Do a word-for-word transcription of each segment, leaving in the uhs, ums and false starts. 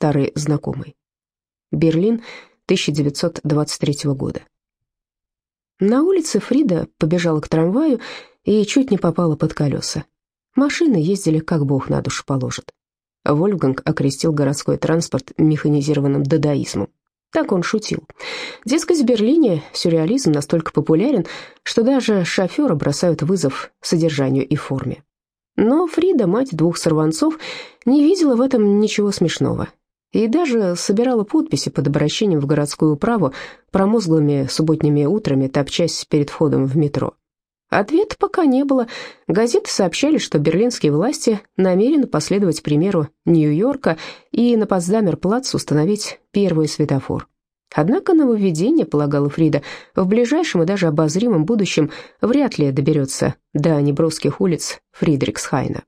старой знакомой. Берлин, тысяча девятьсот двадцать третьего года. На улице Фрида побежала к трамваю и чуть не попала под колеса. Машины ездили, как бог на душу положит. Вольфганг окрестил городской транспорт механизированным дадаизмом. Так он шутил. Дескать, в Берлине сюрреализм настолько популярен, что даже шоферы бросают вызов содержанию и форме. Но Фрида, мать двух сорванцов, не видела в этом ничего смешного. И даже собирала подписи под обращением в городскую управу промозглыми субботними утрами, топчась перед входом в метро. Ответа пока не было. Газеты сообщали, что берлинские власти намерены последовать примеру Нью-Йорка и на Потсдамер-плац установить первый светофор. Однако нововведение, полагала Фрида, в ближайшем и даже обозримом будущем вряд ли доберется до неброских улиц Фридрихсхайна.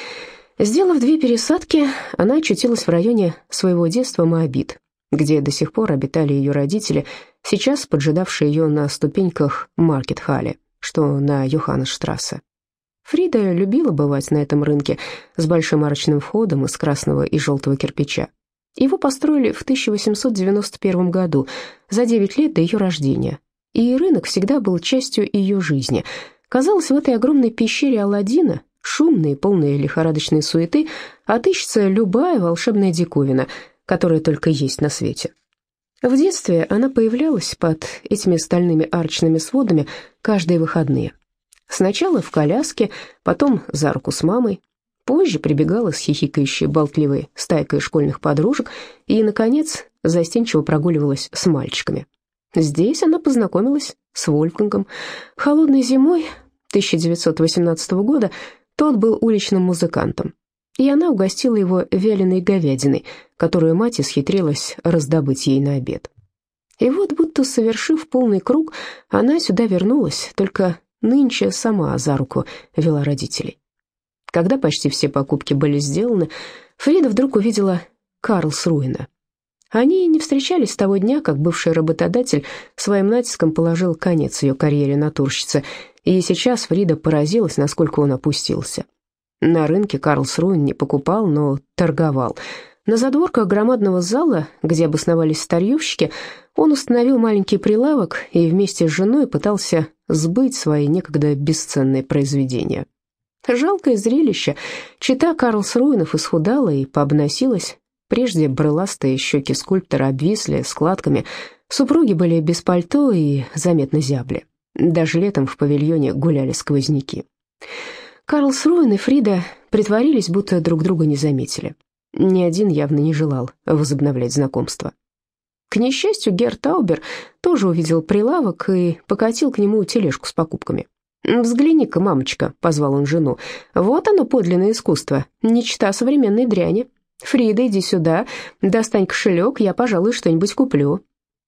Сделав две пересадки, она очутилась в районе своего детства Моабит, где до сих пор обитали ее родители, сейчас поджидавшие ее на ступеньках Маркет-Халле, что на Йоханнесштрассе. Фрида любила бывать на этом рынке с большим арочным входом из красного и желтого кирпича. Его построили в тысяча восемьсот девяносто первом году, за девять лет до ее рождения, и рынок всегда был частью ее жизни. Казалось, в этой огромной пещере Аладдина, шумной и полной лихорадочной суеты, отыщется любая волшебная диковина, которая только есть на свете. В детстве она появлялась под этими стальными арочными сводами каждые выходные. Сначала в коляске, потом за руку с мамой, позже прибегала с хихикающей болтливой стайкой школьных подружек и, наконец, застенчиво прогуливалась с мальчиками. Здесь она познакомилась с Вольфгангом. Холодной зимой тысяча девятьсот восемнадцатого года тот был уличным музыкантом, и она угостила его вяленой говядиной, которую мать исхитрилась раздобыть ей на обед. И вот, будто совершив полный круг, она сюда вернулась, только нынче сама за руку вела родителей. Когда почти все покупки были сделаны, Фрида вдруг увидела Карлсруэна. Они не встречались с того дня, как бывший работодатель своим натиском положил конец ее карьере натурщицы, и сейчас Фрида поразилась, насколько он опустился. На рынке Карлсруэн не покупал, но торговал. На задворках громадного зала, где обосновались старьевщики, он установил маленький прилавок и вместе с женой пытался сбыть свои некогда бесценные произведения. Жалкое зрелище. Чета Карлсруэнов исхудала и пообносилась. Прежде брыластые щеки скульптора обвисли складками, супруги были без пальто и заметно зябли. Даже летом в павильоне гуляли сквозняки. Карлсруэн и Фрида притворились, будто друг друга не заметили. Ни один явно не желал возобновлять знакомство. К несчастью, Герр Таубер тоже увидел прилавок и покатил к нему тележку с покупками. «Взгляни-ка, мамочка», — позвал он жену, — «вот оно, подлинное искусство, не чета современной дряни. Фрида, иди сюда, достань кошелек, я, пожалуй, что-нибудь куплю».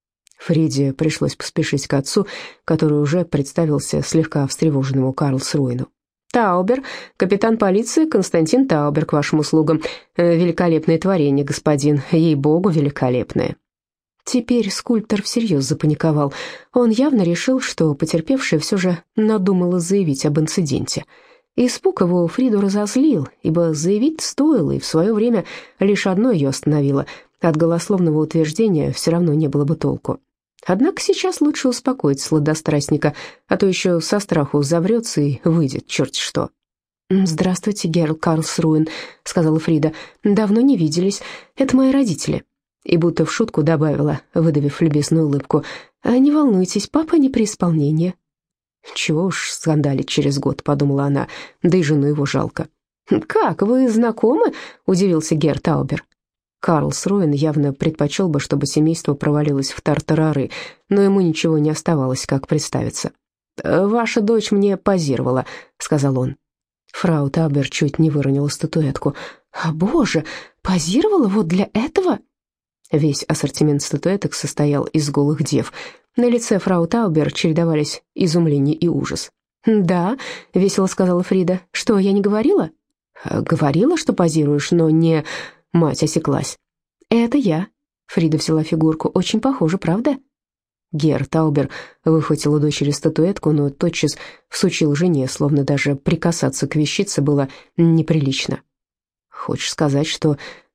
Фриде пришлось поспешить к отцу, который уже представился слегка встревоженному Карлсруэну. «Таубер, капитан полиции Константин Таубер, к вашим услугам. Великолепное творение, господин, ей-богу, великолепное». Теперь скульптор всерьез запаниковал. Он явно решил, что потерпевшая все же надумала заявить об инциденте. Испуг его Фриду разозлил, ибо заявить стоило, и в свое время лишь одно ее остановило. От голословного утверждения все равно не было бы толку. Однако сейчас лучше успокоить сладострастника, а то еще со страху заврется и выйдет черти что. «Здравствуйте, Герр Карлсруэн», — сказала Фрида. «Давно не виделись. Это мои родители». И будто в шутку добавила, выдавив любезную улыбку: «А не волнуйтесь, папа не при исполнении». «Чего уж скандалить через год», — подумала она, — «да и жену его жалко». «Как, вы знакомы?» — удивился Герр Таубер. Карлсруэн явно предпочел бы, чтобы семейство провалилось в тартарары, но ему ничего не оставалось, как представиться. «Ваша дочь мне позировала», — сказал он. Фрау Таубер чуть не выронила статуэтку. «А, боже, позировала вот для этого?» Весь ассортимент статуэток состоял из голых дев. На лице фрау Таубер чередовались изумление и ужас. «Да», — весело сказала Фрида. «Что, я не говорила?» «Говорила, что позируешь, но не...» Мать осеклась. «Это я». Фрида взяла фигурку. «Очень похоже, правда?» Герр Таубер выхватил у дочери статуэтку, но тотчас всучил жене, словно даже прикасаться к вещице было неприлично. «Хочешь сказать, что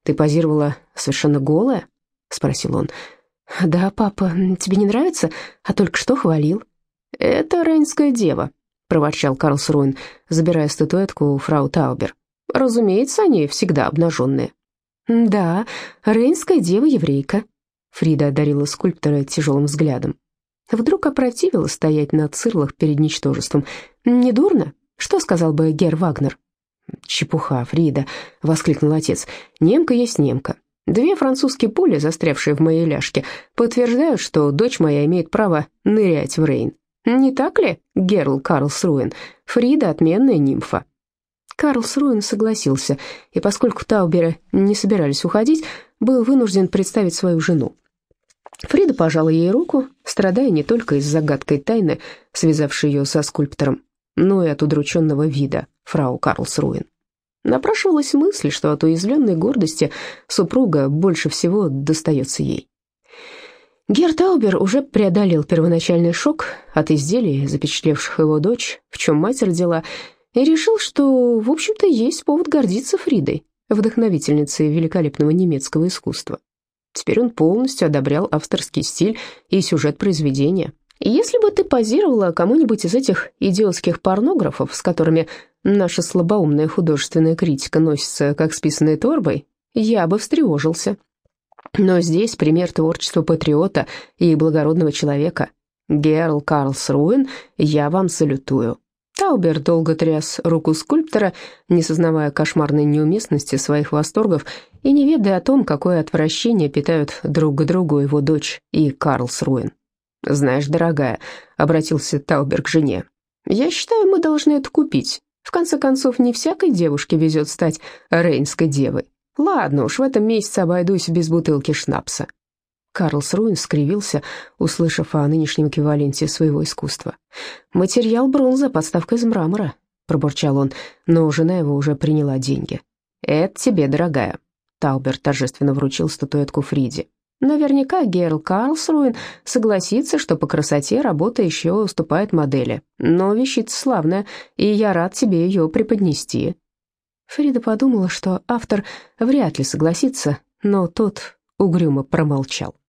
«Ты позировала совершенно голая?» — спросил он. «Да, папа, тебе не нравится? А только что хвалил». «Это Рейнская дева», — проворчал Карлсруэн, забирая статуэтку у фрау Таубер. «Разумеется, они всегда обнаженные». «Да, Рейнская дева-еврейка», — Фрида одарила скульптора тяжелым взглядом. Вдруг опротивила стоять на цирлах перед ничтожеством. «Не дурно? Что сказал бы герр Вагнер?» «Чепуха, Фрида», — воскликнул отец. «Немка есть немка. Две французские пули, застрявшие в моей ляжке, подтверждают, что дочь моя имеет право нырять в Рейн. Не так ли, Герл Карлсруэн? Фрида — отменная нимфа». Карлсруэн согласился, и поскольку Тауберы не собирались уходить, был вынужден представить свою жену. Фрида пожала ей руку, страдая не только из загадкой тайны, связавшей ее со скульптором, но и от удрученного вида фрау Карлсруэн. Напрашивалась мысль, что от уязвленной гордости супруга больше всего достается ей. Герр Таубер уже преодолел первоначальный шок от изделий, запечатлевших его дочь, в чем мать родила, и решил, что, в общем-то, есть повод гордиться Фридой, вдохновительницей великолепного немецкого искусства. Теперь он полностью одобрял авторский стиль и сюжет произведения. И если бы ты позировала кому-нибудь из этих идиотских порнографов, с которыми наша слабоумная художественная критика носится как с писаной торбой, я бы встревожился. Но здесь пример творчества патриота и благородного человека. Герл Карлсруэн, я вам салютую. Таубер долго тряс руку скульптора, не сознавая кошмарной неуместности своих восторгов и не ведая о том, какое отвращение питают друг к другу его дочь и Карлсруэн. «Знаешь, дорогая», — обратился Таубер к жене, — «я считаю, мы должны это купить. В конце концов, не всякой девушке везет стать рейнской девой. Ладно уж, в этом месяце обойдусь без бутылки шнапса». Карлсруэн скривился, услышав о нынешнем эквиваленте своего искусства. «Материал бронза, подставка из мрамора», — пробурчал он, но жена его уже приняла деньги. «Это тебе, дорогая», — Таубер торжественно вручил статуэтку Фриде. «Наверняка Герл Карлсруэн согласится, что по красоте работа еще уступает модели, но вещица славная, и я рад тебе ее преподнести». Фрида подумала, что автор вряд ли согласится, но тот угрюмо промолчал.